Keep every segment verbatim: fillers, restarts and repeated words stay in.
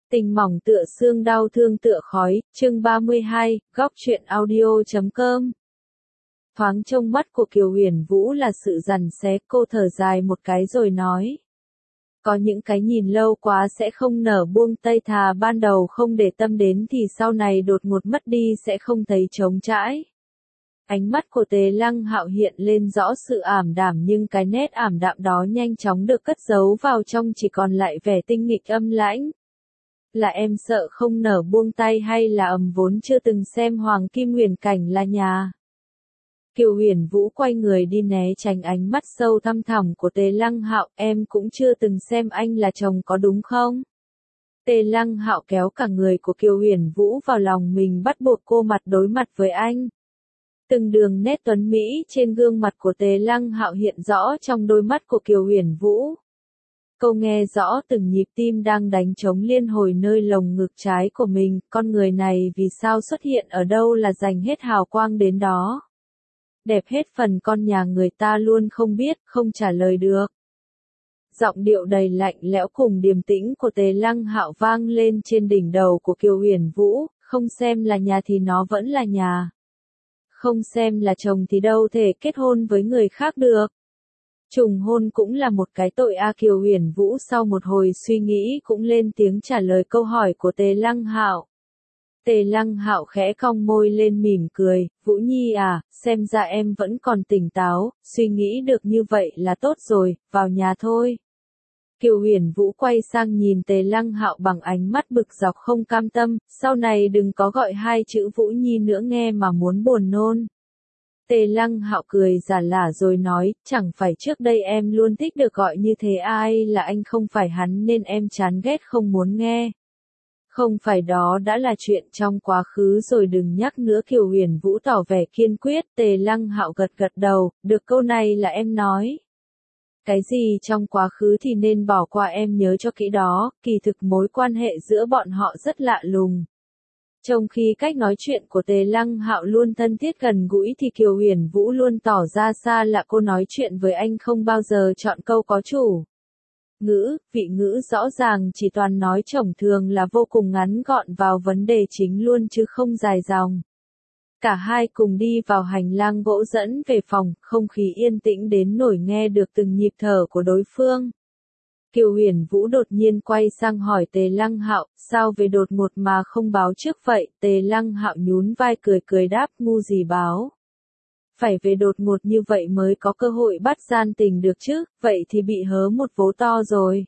Tình mỏng tựa xương, đau thương tựa khói, chương ba mươi hai, góc truyện audio chấm com. Thoáng trong mắt của Kiều Huyền Vũ là sự giằng xé, cô thở dài một cái rồi nói. Có những cái nhìn lâu quá sẽ không nở buông tay, thà ban đầu không để tâm đến thì sau này đột ngột mất đi sẽ không thấy trống trải. Ánh mắt của Tề Lăng Hạo hiện lên rõ sự ảm đạm, nhưng cái nét ảm đạm đó nhanh chóng được cất giấu vào trong, chỉ còn lại vẻ tinh nghịch âm lãnh. Là em sợ không nở buông tay hay là ầm vốn chưa từng xem Hoàng Kim Huyền Cảnh là nhà? Kiều Huyền Vũ quay người đi né tránh ánh mắt sâu thăm thẳm của Tề Lăng Hạo, em cũng chưa từng xem anh là chồng có đúng không? Tề Lăng Hạo kéo cả người của Kiều Huyền Vũ vào lòng mình, bắt buộc cô mặt đối mặt với anh. Từng đường nét tuấn mỹ trên gương mặt của Tề Lăng Hạo hiện rõ trong đôi mắt của Kiều Huyền Vũ. Cô nghe rõ từng nhịp tim đang đánh trống liên hồi nơi lồng ngực trái của mình, con người này vì sao xuất hiện ở đâu là dành hết hào quang đến đó. Đẹp hết phần con nhà người ta luôn không biết, không trả lời được. Giọng điệu đầy lạnh lẽo cùng điềm tĩnh của Tề Lăng Hạo vang lên trên đỉnh đầu của Kiều Huyền Vũ, không xem là nhà thì nó vẫn là nhà. Không xem là chồng thì đâu thể kết hôn với người khác được. Trùng hôn cũng là một cái tội a. Kiều Huyền Vũ sau một hồi suy nghĩ cũng lên tiếng trả lời câu hỏi của Tề Lăng Hạo. Tề Lăng Hạo khẽ cong môi lên mỉm cười, Vũ Nhi à, xem ra em vẫn còn tỉnh táo, suy nghĩ được như vậy là tốt rồi, vào nhà thôi. Kiều Huyền Vũ quay sang nhìn Tề Lăng Hạo bằng ánh mắt bực dọc không cam tâm, sau này đừng có gọi hai chữ Vũ Nhi nữa nghe mà muốn buồn nôn. Tề Lăng Hạo cười giả lả rồi nói, chẳng phải trước đây em luôn thích được gọi như thế, ai là anh không phải hắn nên em chán ghét không muốn nghe. Không phải, đó đã là chuyện trong quá khứ rồi, đừng nhắc nữa. Kiều Huyền Vũ tỏ vẻ kiên quyết. Tề Lăng Hạo gật gật đầu, được, câu này là em nói. Cái gì trong quá khứ thì nên bỏ qua, em nhớ cho kỹ đó, kỳ thực mối quan hệ giữa bọn họ rất lạ lùng. Trong khi cách nói chuyện của Tề Lăng Hạo luôn thân thiết gần gũi thì Kiều Huyền Vũ luôn tỏ ra xa lạ, cô nói chuyện với anh không bao giờ chọn câu có chủ. Ngữ, vị ngữ rõ ràng, chỉ toàn nói chổng thường là vô cùng ngắn gọn vào vấn đề chính luôn chứ không dài dòng. Cả hai cùng đi vào hành lang gỗ dẫn về phòng, không khí yên tĩnh đến nổi nghe được từng nhịp thở của đối phương. Kiều Huyền Vũ đột nhiên quay sang hỏi Tề Lăng Hạo, sao về đột ngột mà không báo trước vậy? Tề Lăng Hạo nhún vai cười cười đáp, ngu gì báo. Phải về đột ngột như vậy mới có cơ hội bắt gian tình được chứ, vậy thì bị hớ một vố to rồi.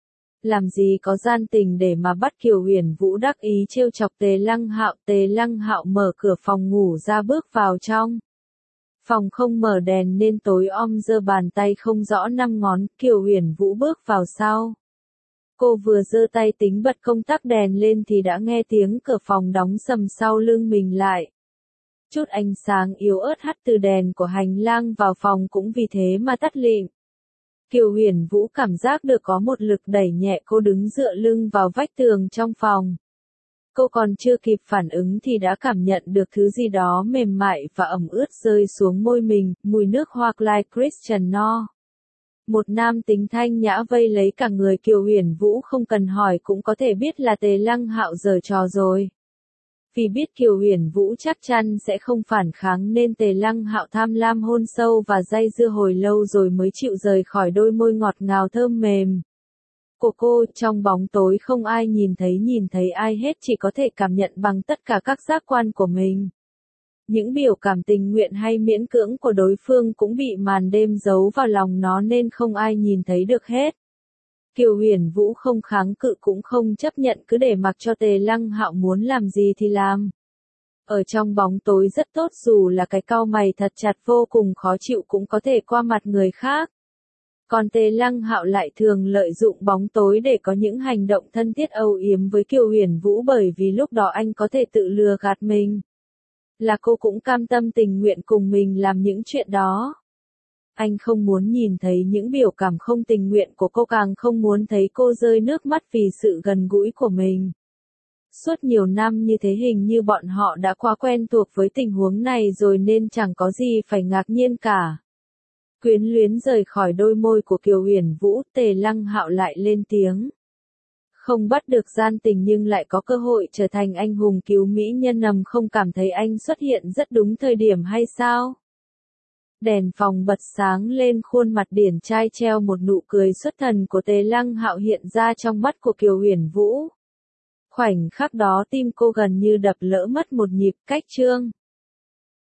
Làm gì có gian tình để mà bắt? Kiều Huyền Vũ đắc ý trêu chọc Tề Lăng Hạo. Tề Lăng Hạo mở cửa phòng ngủ ra bước vào trong. Phòng không mở đèn nên tối om, giơ bàn tay không rõ năm ngón. Kiều Huyền Vũ bước vào sau. Cô vừa giơ tay tính bật công tắc đèn lên thì đã nghe tiếng cửa phòng đóng sầm sau lưng mình lại. Chút ánh sáng yếu ớt hắt từ đèn của hành lang vào phòng cũng vì thế mà tắt lịm. Kiều Huyền Vũ cảm giác được có một lực đẩy nhẹ, cô đứng dựa lưng vào vách tường trong phòng. Cô còn chưa kịp phản ứng thì đã cảm nhận được thứ gì đó mềm mại và ẩm ướt rơi xuống môi mình, mùi nước hoa Clyde Christian Dior. Một nam tính thanh nhã vây lấy cả người Kiều Huyền Vũ, không cần hỏi cũng có thể biết là Tề Lăng Hạo giở trò rồi. Vì biết Kiều Huyền Vũ chắc chắn sẽ không phản kháng nên Tề Lăng Hạo tham lam hôn sâu và day dưa hồi lâu rồi mới chịu rời khỏi đôi môi ngọt ngào thơm mềm của cô. Trong bóng tối không ai nhìn thấy nhìn thấy ai hết, chỉ có thể cảm nhận bằng tất cả các giác quan của mình. Những biểu cảm tình nguyện hay miễn cưỡng của đối phương cũng bị màn đêm giấu vào lòng nó nên không ai nhìn thấy được hết. Kiều Huyền Vũ không kháng cự cũng không chấp nhận, cứ để mặc cho Tề Lăng Hạo muốn làm gì thì làm. Ở trong bóng tối rất tốt, dù là cái cau mày thật chặt vô cùng khó chịu cũng có thể qua mặt người khác. Còn Tề Lăng Hạo lại thường lợi dụng bóng tối để có những hành động thân thiết âu yếm với Kiều Huyền Vũ, bởi vì lúc đó anh có thể tự lừa gạt mình. Là cô cũng cam tâm tình nguyện cùng mình làm những chuyện đó. Anh không muốn nhìn thấy những biểu cảm không tình nguyện của cô, càng không muốn thấy cô rơi nước mắt vì sự gần gũi của mình. Suốt nhiều năm như thế hình như bọn họ đã quá quen thuộc với tình huống này rồi nên chẳng có gì phải ngạc nhiên cả. Quyến luyến rời khỏi đôi môi của Kiều Huyền Vũ, Tề Lăng Hạo lại lên tiếng. Không bắt được gian tình nhưng lại có cơ hội trở thành anh hùng cứu mỹ nhân nằm không cảm thấy anh xuất hiện rất đúng thời điểm hay sao? Đèn phòng bật sáng lên khuôn mặt điển trai treo một nụ cười xuất thần của Tề Lăng Hạo hiện ra trong mắt của Kiều Huyền Vũ. Khoảnh khắc đó tim cô gần như đập lỡ mất một nhịp cách chương.